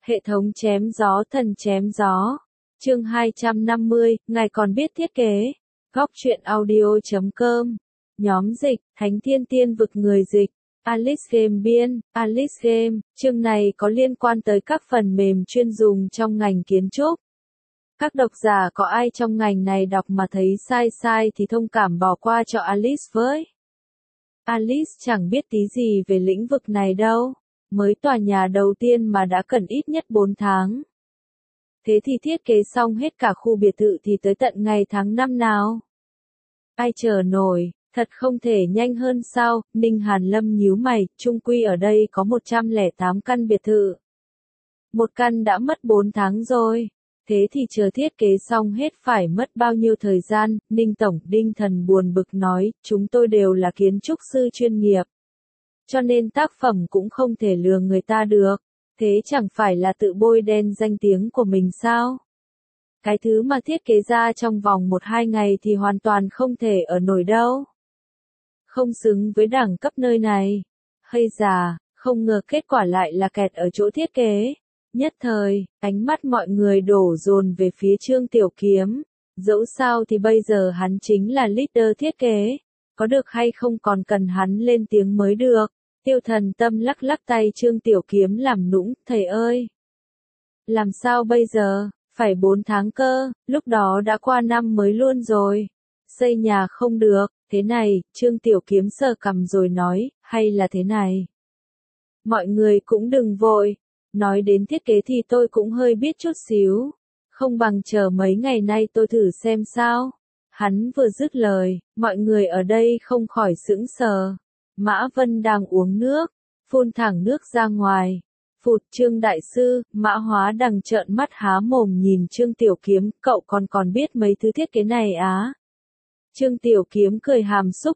Hệ thống chém gió thần chém gió. Chương 250, ngài còn biết thiết kế. Góc truyện audio.com. Nhóm dịch, Thánh Thiên Tiên vực người dịch. Alice Game biên, Alice Game. Chương này có liên quan tới các phần mềm chuyên dùng trong ngành kiến trúc. Các độc giả có ai trong ngành này đọc mà thấy sai thì thông cảm bỏ qua cho Alice với. Alice chẳng biết tí gì về lĩnh vực này đâu. Mới tòa nhà đầu tiên mà đã cần ít nhất 4 tháng. Thế thì thiết kế xong hết cả khu biệt thự thì tới tận ngày tháng năm nào? Ai chờ nổi, thật không thể nhanh hơn sao? Ninh Hàn Lâm nhíu mày, chung quy ở đây có 108 căn biệt thự. Một căn đã mất 4 tháng rồi. Thế thì chờ thiết kế xong hết phải mất bao nhiêu thời gian? Ninh Tổng Đinh Thần buồn bực nói, chúng tôi đều là kiến trúc sư chuyên nghiệp. Cho nên tác phẩm cũng không thể lừa người ta được. Thế chẳng phải là tự bôi đen danh tiếng của mình sao? Cái thứ mà thiết kế ra trong vòng 1-2 ngày thì hoàn toàn không thể ở nổi đâu. Không xứng với đẳng cấp nơi này. Hay già, không ngờ kết quả lại là kẹt ở chỗ thiết kế. Nhất thời, ánh mắt mọi người đổ dồn về phía Trương Tiểu Kiếm. Dẫu sao thì bây giờ hắn chính là leader thiết kế. Có được hay không còn cần hắn lên tiếng mới được. Tiêu Thần Tâm lắc lắc tay Trương Tiểu Kiếm làm nũng, thầy ơi. Làm sao bây giờ, phải 4 tháng cơ, lúc đó đã qua năm mới luôn rồi. Xây nhà không được, thế này, Trương Tiểu Kiếm sờ cằm rồi nói, hay là thế này. Mọi người cũng đừng vội, nói đến thiết kế thì tôi cũng hơi biết chút xíu. Không bằng chờ mấy ngày nay tôi thử xem sao. Hắn vừa dứt lời, mọi người ở đây không khỏi sững sờ. Mã Vân đang uống nước, phun thẳng nước ra ngoài. Phụt Trương Đại Sư, Mã Hóa Đằng trợn mắt há mồm nhìn Trương Tiểu Kiếm, cậu còn biết mấy thứ thiết kế này á. Trương Tiểu Kiếm cười hàm xúc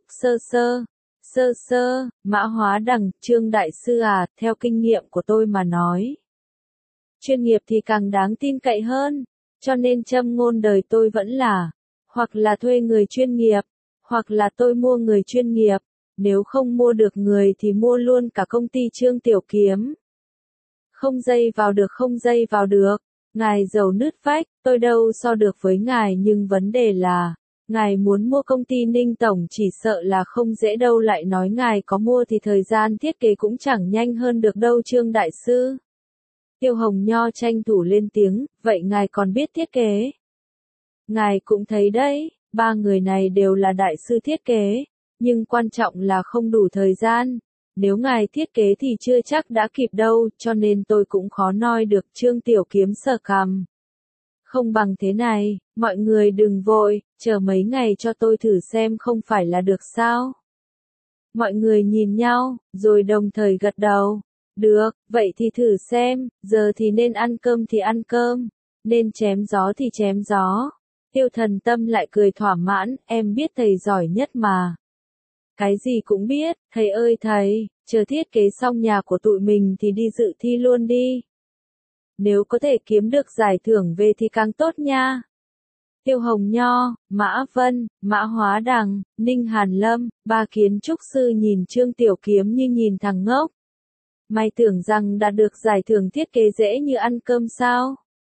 sơ sơ, Mã Hóa Đằng, Trương Đại Sư à, theo kinh nghiệm của tôi mà nói. Chuyên nghiệp thì càng đáng tin cậy hơn, cho nên châm ngôn đời tôi vẫn là, hoặc là thuê người chuyên nghiệp, hoặc là tôi mua người chuyên nghiệp. Nếu không mua được người thì mua luôn cả công ty Trương Tiểu Kiếm. Không dây vào được. Ngài giàu nứt vách, tôi đâu so được với ngài nhưng vấn đề là, ngài muốn mua công ty Ninh Tổng chỉ sợ là không dễ đâu lại nói ngài có mua thì thời gian thiết kế cũng chẳng nhanh hơn được đâu Trương Đại Sư. Tiêu Hồng Nho tranh thủ lên tiếng, vậy ngài còn biết thiết kế? Ngài cũng thấy đấy, ba người này đều là đại sư thiết kế. Nhưng quan trọng là không đủ thời gian. Nếu ngài thiết kế thì chưa chắc đã kịp đâu, cho nên tôi cũng khó nói được Trương Tiểu Kiếm sờ cằm. Không bằng thế này, mọi người đừng vội, chờ mấy ngày cho tôi thử xem không phải là được sao. Mọi người nhìn nhau, rồi đồng thời gật đầu. Được, vậy thì thử xem, giờ thì nên ăn cơm thì ăn cơm, nên chém gió thì chém gió. Tiêu Thần Tâm lại cười thỏa mãn, em biết thầy giỏi nhất mà. Cái gì cũng biết, thầy ơi thầy, chờ thiết kế xong nhà của tụi mình thì đi dự thi luôn đi. Nếu có thể kiếm được giải thưởng về thì càng tốt nha. Tiêu Hồng Nho, Mã Vân, Mã Hóa Đằng, Ninh Hàn Lâm, ba kiến trúc sư nhìn Trương Tiểu Kiếm như nhìn thằng ngốc. Mày tưởng rằng đạt được giải thưởng thiết kế dễ như ăn cơm sao?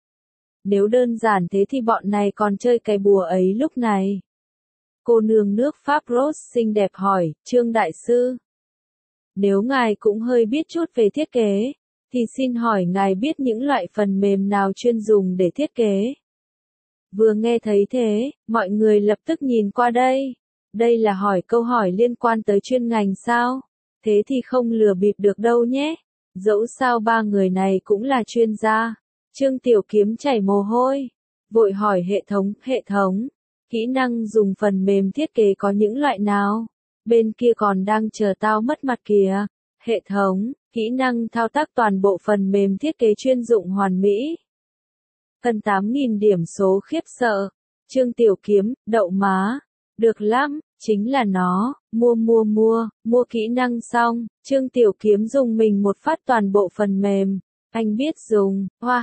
Nếu đơn giản thế thì bọn này còn chơi cái bùa ấy lúc này. Cô nương nước Pháp Rose xinh đẹp hỏi, Trương Đại Sư. Nếu ngài cũng hơi biết chút về thiết kế, thì xin hỏi ngài biết những loại phần mềm nào chuyên dùng để thiết kế? Vừa nghe thấy thế, mọi người lập tức nhìn qua đây. Đây là hỏi câu hỏi liên quan tới chuyên ngành sao? Thế thì không lừa bịp được đâu nhé. Dẫu sao ba người này cũng là chuyên gia. Trương Tiểu Kiếm chảy mồ hôi. Vội hỏi hệ thống. Kỹ năng dùng phần mềm thiết kế có những loại nào? Bên kia còn đang chờ tao mất mặt kìa. Hệ thống, kỹ năng thao tác toàn bộ phần mềm thiết kế chuyên dụng hoàn mỹ. Cần 8.000 điểm số khiếp sợ. Trương Tiểu Kiếm, đậu má. Được lắm, chính là nó, mua kỹ năng xong, Trương Tiểu Kiếm dùng mình một phát toàn bộ phần mềm. Anh biết dùng, hoa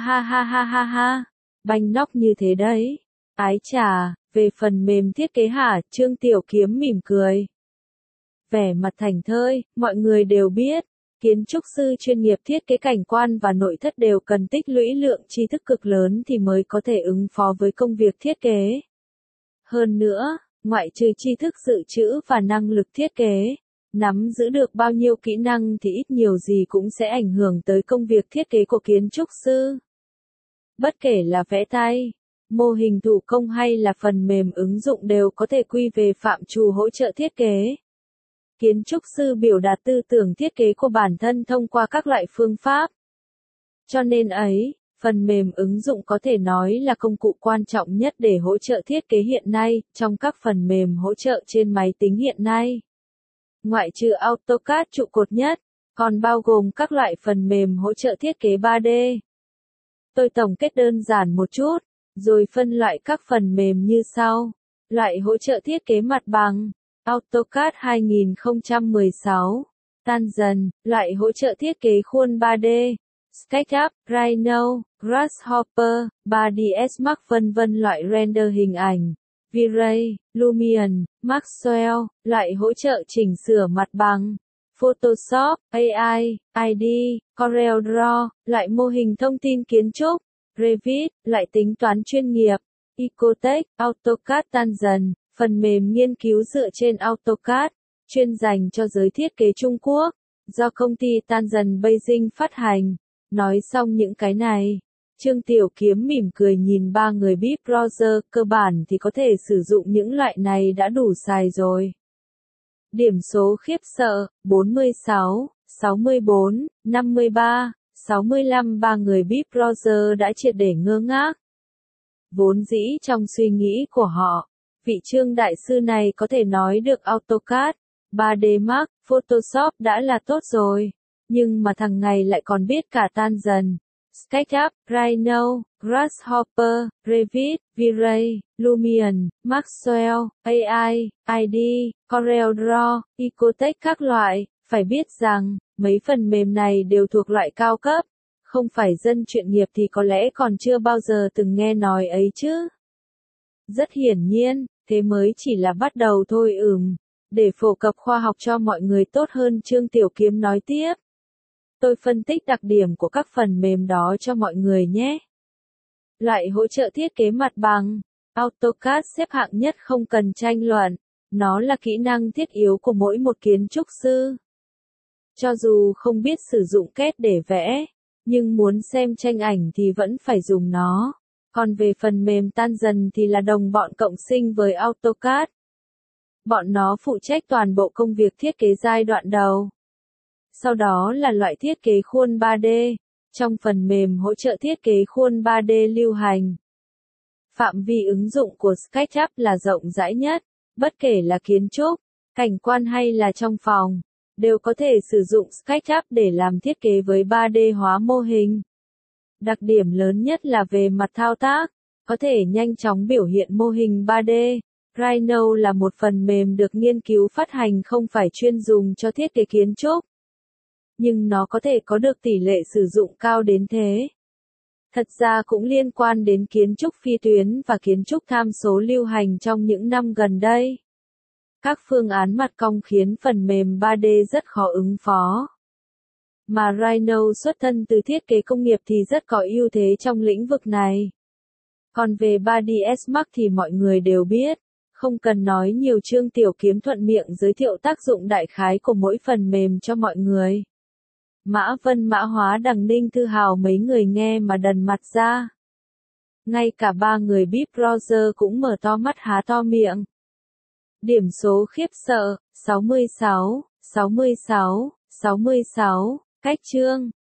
ha. Banh nóc như thế đấy. Ái chà, về phần mềm thiết kế hả? Trương Tiểu Kiếm mỉm cười. Vẻ mặt thảnh thơi, mọi người đều biết, Kiến trúc sư chuyên nghiệp thiết kế cảnh quan và nội thất đều cần tích lũy lượng tri thức cực lớn thì mới có thể ứng phó với công việc thiết kế. Hơn nữa, ngoại trừ tri thức dự trữ và năng lực thiết kế, nắm giữ được bao nhiêu kỹ năng thì ít nhiều gì cũng sẽ ảnh hưởng tới công việc thiết kế của kiến trúc sư. Bất kể là vẽ tay, mô hình thủ công hay là phần mềm ứng dụng đều có thể quy về phạm trù hỗ trợ thiết kế. Kiến trúc sư biểu đạt tư tưởng thiết kế của bản thân thông qua các loại phương pháp. Cho nên ấy, phần mềm ứng dụng có thể nói là công cụ quan trọng nhất để hỗ trợ thiết kế hiện nay, trong các phần mềm hỗ trợ trên máy tính hiện nay. Ngoại trừ AutoCAD trụ cột nhất, còn bao gồm các loại phần mềm hỗ trợ thiết kế 3D. Tôi tổng kết đơn giản một chút, rồi phân loại các phần mềm như sau. Loại hỗ trợ thiết kế mặt bằng, AutoCAD 2016, Tangent, loại hỗ trợ thiết kế khuôn 3D, SketchUp, Rhino, Grasshopper, 3ds Max vân vân. Loại render hình ảnh, V-Ray, Lumion, Maxwell, loại hỗ trợ chỉnh sửa mặt bằng, Photoshop, AI, ID, CorelDRAW, loại mô hình thông tin kiến trúc, Revit, loại tính toán chuyên nghiệp, Ecotech, AutoCAD Tangent, phần mềm nghiên cứu dựa trên AutoCAD, chuyên dành cho giới thiết kế Trung Quốc, do công ty Tangent Beijing phát hành. Nói xong những cái này, Trương Tiểu Kiếm mỉm cười nhìn ba người bip browser, cơ bản thì có thể sử dụng những loại này đã đủ xài rồi. Điểm số khiếp sợ, 46, 64, 53, 65. Ba người bip browser đã triệt để ngơ ngác. Vốn dĩ trong suy nghĩ của họ, vị Trương đại sư này có thể nói được AutoCAD, 3D Max, Photoshop đã là tốt rồi. Nhưng mà thằng này lại còn biết cả Tangent, SketchUp, Rhino, Grasshopper, Revit, V-Ray, Lumion, Maxwell, AI, ID, CorelDRAW, Ecotech các loại. Phải biết rằng, mấy phần mềm này đều thuộc loại cao cấp. Không phải dân chuyên nghiệp thì có lẽ còn chưa bao giờ từng nghe nói ấy chứ. Rất hiển nhiên, thế mới chỉ là bắt đầu thôi. Để phổ cập khoa học cho mọi người tốt hơn, Trương Tiểu Kiếm nói tiếp. Tôi phân tích đặc điểm của các phần mềm đó cho mọi người nhé. Loại hỗ trợ thiết kế mặt bằng, AutoCAD xếp hạng nhất không cần tranh luận. Nó là kỹ năng thiết yếu của mỗi một kiến trúc sư. Cho dù không biết sử dụng CAD để vẽ, nhưng muốn xem tranh ảnh thì vẫn phải dùng nó. Còn về phần mềm Tangent thì là đồng bọn cộng sinh với AutoCAD. Bọn nó phụ trách toàn bộ công việc thiết kế giai đoạn đầu. Sau đó là loại thiết kế khuôn 3D, trong phần mềm hỗ trợ thiết kế khuôn 3D lưu hành. Phạm vi ứng dụng của SketchUp là rộng rãi nhất, bất kể là kiến trúc, cảnh quan hay là trong phòng, đều có thể sử dụng SketchUp để làm thiết kế với 3D hóa mô hình. Đặc điểm lớn nhất là về mặt thao tác, có thể nhanh chóng biểu hiện mô hình 3D. Rhino là một phần mềm được nghiên cứu phát hành không phải chuyên dùng cho thiết kế kiến trúc. Nhưng nó có thể có được tỷ lệ sử dụng cao đến thế. Thật ra cũng liên quan đến kiến trúc phi tuyến và kiến trúc tham số lưu hành trong những năm gần đây. Các phương án mặt cong khiến phần mềm 3D rất khó ứng phó. Mà Rhino xuất thân từ thiết kế công nghiệp thì rất có ưu thế trong lĩnh vực này. Còn về 3ds Max thì mọi người đều biết. Không cần nói nhiều, Trương Tiểu Kiếm thuận miệng giới thiệu tác dụng đại khái của mỗi phần mềm cho mọi người. Mã Vân, Mã Hóa, Đằng Ninh, Thư Hào mấy người nghe mà đần mặt ra. Ngay cả ba người bip browser cũng mở to mắt há to miệng. Điểm số khiếp sợ, 66, 66, 66, cách chương.